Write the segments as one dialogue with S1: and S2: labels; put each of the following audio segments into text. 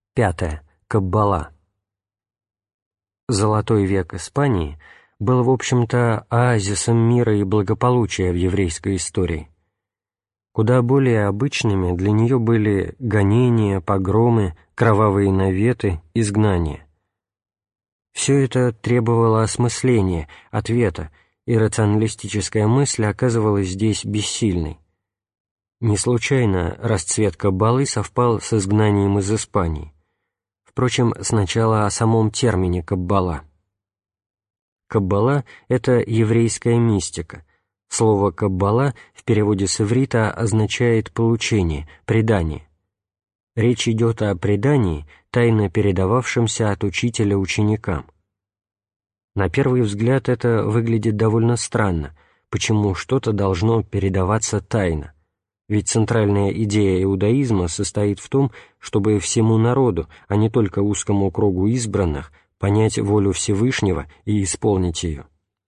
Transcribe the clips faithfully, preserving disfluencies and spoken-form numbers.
S1: Пятое. Каббала. Золотой век Испании был, в общем-то, оазисом мира и благополучия в еврейской истории. Куда более обычными для нее были гонения, погромы, кровавые наветы, изгнания. Все это требовало осмысления, ответа, и рационалистическая мысль оказывалась здесь бессильной. Не случайно расцвет каббалы совпал с изгнанием из Испании. Впрочем, сначала о самом термине «каббала». Каббала — это еврейская мистика. Слово «каббала» в переводе с иврита означает «получение», «предание». Речь идет о предании, тайно передававшемся от учителя ученикам. На первый взгляд это выглядит довольно странно, почему что-то должно передаваться тайно. Ведь центральная идея иудаизма состоит в том, чтобы всему народу, а не только узкому кругу избранных, понять волю Всевышнего и исполнить ее.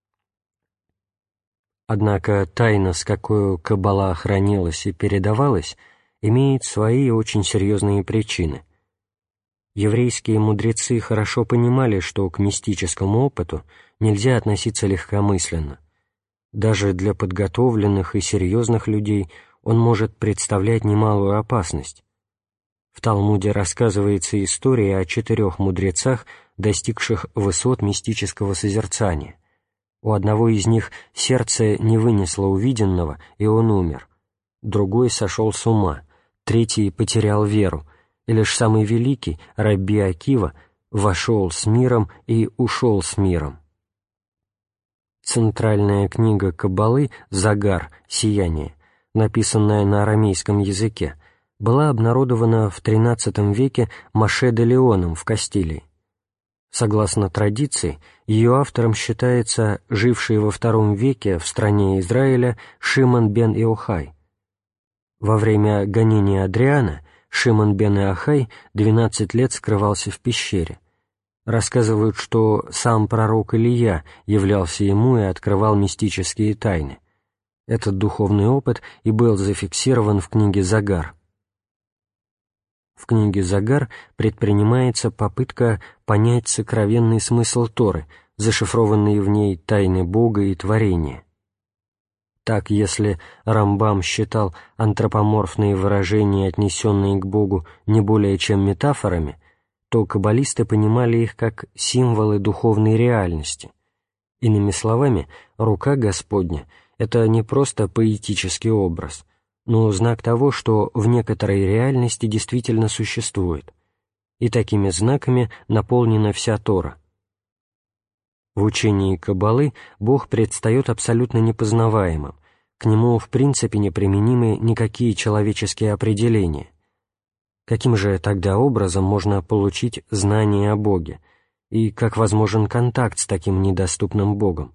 S1: Однако тайна, с какой каббала хранилась и передавалась, имеет свои очень серьезные причины. Еврейские мудрецы хорошо понимали, что к мистическому опыту нельзя относиться легкомысленно. Даже для подготовленных и серьезных людей он может представлять немалую опасность. В Талмуде рассказывается история о четырех мудрецах, достигших высот мистического созерцания. У одного из них сердце не вынесло увиденного, и он умер. Другой сошел с ума, третий потерял веру, и лишь самый великий, Рабби Акива, вошел с миром и ушел с миром. Центральная книга Каббалы «Загар. Сияние», написанная на арамейском языке, была обнародована в тринадцатом веке Моше де Леоном в Кастилии. Согласно традиции, ее автором считается живший во втором веке в стране Израиля Шимон бен Иохай. Во время гонения Адриана Шимон бен Иохай двенадцать лет скрывался в пещере. Рассказывают, что сам пророк Илия являлся ему и открывал мистические тайны. Этот духовный опыт и был зафиксирован в книге «Загар». В книге «Загар» предпринимается попытка понять сокровенный смысл Торы, зашифрованные в ней тайны Бога и творения. Так, если Рамбам считал антропоморфные выражения, отнесенные к Богу, не более чем метафорами, то каббалисты понимали их как символы духовной реальности. Иными словами, рука Господня — это не просто поэтический образ, но знак того, что в некоторой реальности действительно существует, и такими знаками наполнена вся Тора. В учении Каббалы Бог предстает абсолютно непознаваемым, к Нему в принципе неприменимы никакие человеческие определения. Каким же тогда образом можно получить знание о Боге, и как возможен контакт с таким недоступным Богом?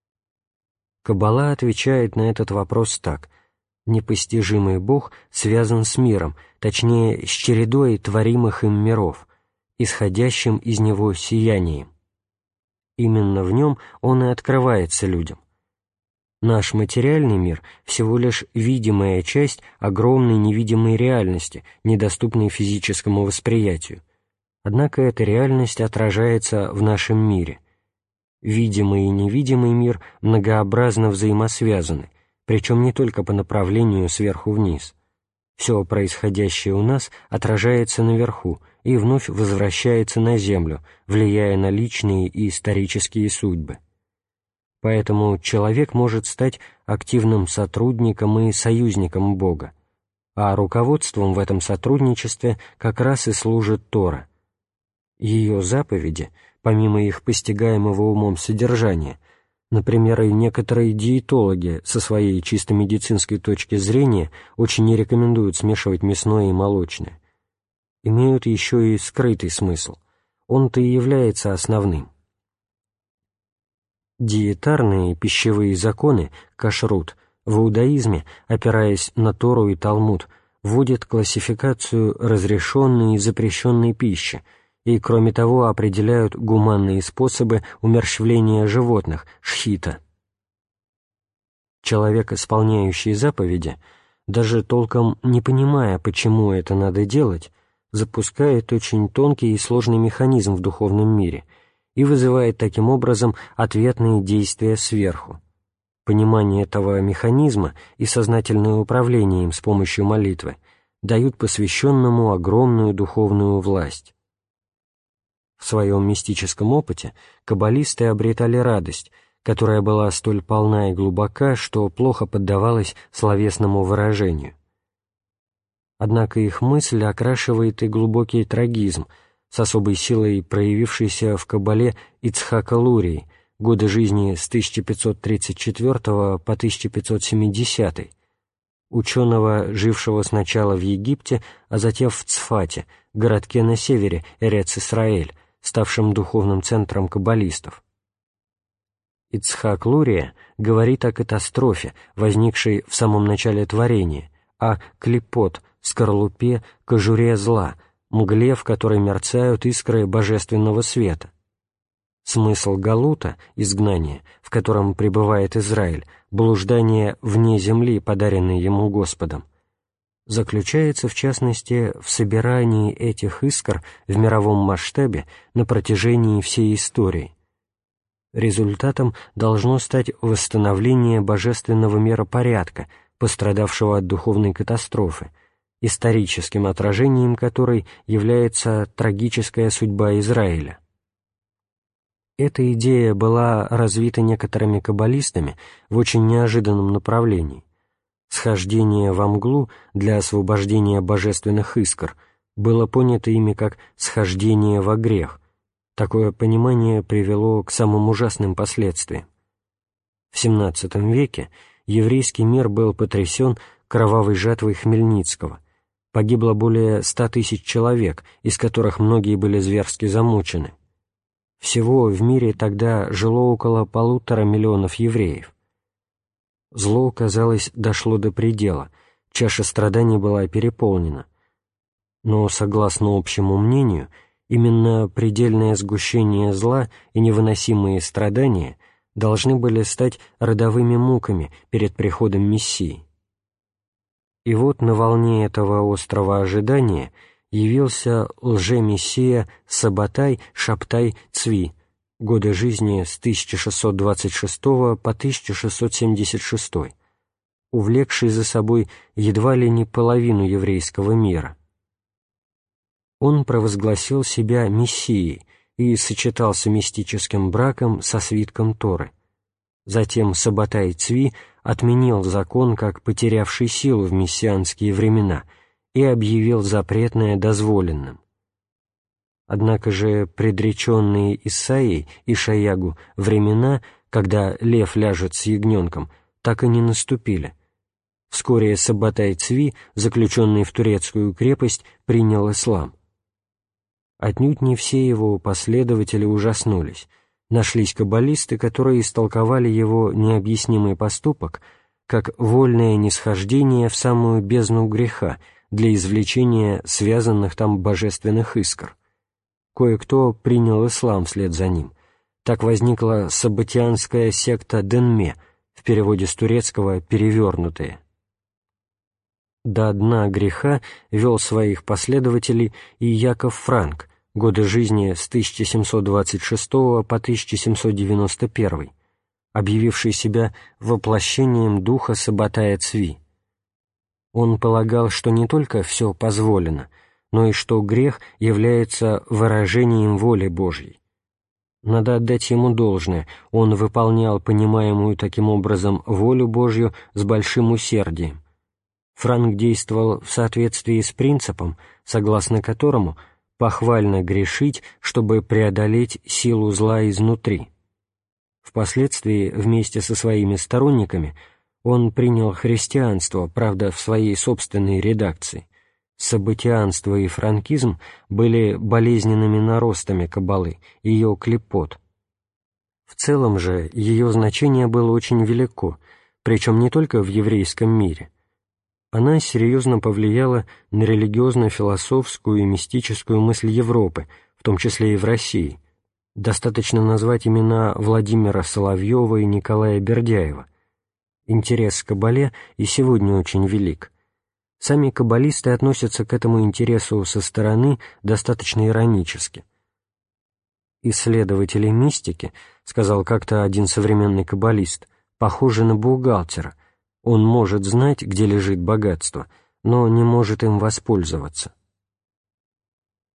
S1: Каббала отвечает на этот вопрос так: непостижимый Бог связан с миром, точнее, с чередой творимых им миров, исходящим из него сиянием. Именно в нем он и открывается людям. Наш материальный мир — всего лишь видимая часть огромной невидимой реальности, недоступной физическому восприятию. Однако эта реальность отражается в нашем мире. Видимый и невидимый мир многообразно взаимосвязаны, причем не только по направлению сверху вниз. Все происходящее у нас отражается наверху и вновь возвращается на землю, влияя на личные и исторические судьбы. Поэтому человек может стать активным сотрудником и союзником Бога, а руководством в этом сотрудничестве как раз и служит Тора. Ее заповеди, помимо их постигаемого умом содержания, например, и некоторые диетологи со своей чисто медицинской точки зрения очень не рекомендуют смешивать мясное и молочное, имеют еще и скрытый смысл. Он-то и является основным. Диетарные пищевые законы, кашрут, в иудаизме, опираясь на Тору и Талмуд, вводят классификацию разрешенной и запрещенной пищи и, кроме того, определяют гуманные способы умерщвления животных, шхита. Человек, исполняющий заповеди, даже толком не понимая, почему это надо делать, запускает очень тонкий и сложный механизм в духовном мире и вызывает таким образом ответные действия сверху. Понимание этого механизма и сознательное управление им с помощью молитвы дают посвященному огромную духовную власть. В своем мистическом опыте каббалисты обретали радость, которая была столь полна и глубока, что плохо поддавалась словесному выражению. Однако их мысль окрашивает и глубокий трагизм, с особой силой проявившийся в каббале Ицхака Лурии, годы жизни с тысяча пятьсот тридцать четвёртого по тысяча пятьсот семидесятый, ученого, жившего сначала в Египте, а затем в Цфате, городке на севере Эрец-Исраэль, ставшем духовным центром каббалистов. Ицхак Лурия говорит о катастрофе, возникшей в самом начале творения, о клипот, скорлупе, кожуре зла, мгле, в которой мерцают искры божественного света. Смысл галута, изгнания, в котором пребывает Израиль, блуждание вне земли, подаренное ему Господом, заключается, в частности, в собирании этих искр в мировом масштабе на протяжении всей истории. Результатом должно стать восстановление божественного миропорядка, пострадавшего от духовной катастрофы, историческим отражением которой является трагическая судьба Израиля. Эта идея была развита некоторыми каббалистами в очень неожиданном направлении. Схождение во мглу для освобождения божественных искр было понято ими как схождение во грех. Такое понимание привело к самым ужасным последствиям. В семнадцатом веке еврейский мир был потрясен кровавой жатвой Хмельницкого. Погибло более ста тысяч человек, из которых многие были зверски замучены. Всего в мире тогда жило около полутора миллионов евреев. Зло, казалось, дошло до предела, чаша страданий была переполнена. Но, согласно общему мнению, именно предельное сгущение зла и невыносимые страдания должны были стать родовыми муками перед приходом Мессии. И вот на волне этого острого ожидания явился лже-мессия Сабатай Шабтай Цви, годы жизни с тысяча шестьсот двадцать шестого по тысяча шестьсот семьдесят шестой, увлекший за собой едва ли не половину еврейского мира. Он провозгласил себя мессией и сочетался мистическим браком со свитком Торы. Затем Сабатай Цви отменил закон как потерявший силу в мессианские времена и объявил запретное дозволенным. Однако же предреченные Исаией и Шаягу времена, когда лев ляжет с ягненком, так и не наступили. Вскоре Сабатай Цви, заключенный в турецкую крепость, принял ислам. Отнюдь не все его последователи ужаснулись. Нашлись каббалисты, которые истолковали его необъяснимый поступок как вольное нисхождение в самую бездну греха для извлечения связанных там божественных искр. Кое-кто принял ислам вслед за ним. Так возникла саббатианская секта Денме, в переводе с турецкого «перевернутые». До дна греха вел своих последователей и Яков Франк, годы жизни с тысяча семьсот двадцать шестого по тысяча семьсот девяносто первый, объявивший себя воплощением духа Сабатая Цви. Он полагал, что не только все позволено, но и что грех является выражением воли Божьей. Надо отдать ему должное, он выполнял понимаемую таким образом волю Божью с большим усердием. Франк действовал в соответствии с принципом, согласно которому похвально грешить, чтобы преодолеть силу зла изнутри. Впоследствии, вместе со своими сторонниками, он принял христианство, правда, в своей собственной редакции. Саббатианство и франкизм были болезненными наростами каббалы, ее клипот. В целом же ее значение было очень велико, причем не только в еврейском мире. Она серьезно повлияла на религиозно-философскую и мистическую мысль Европы, в том числе и в России. Достаточно назвать имена Владимира Соловьева и Николая Бердяева. Интерес к каббале и сегодня очень велик. Сами каббалисты относятся к этому интересу со стороны достаточно иронически. «Исследователи мистики, — сказал как-то один современный каббалист, — похожи на бухгалтера. Он может знать, где лежит богатство, но не может им воспользоваться».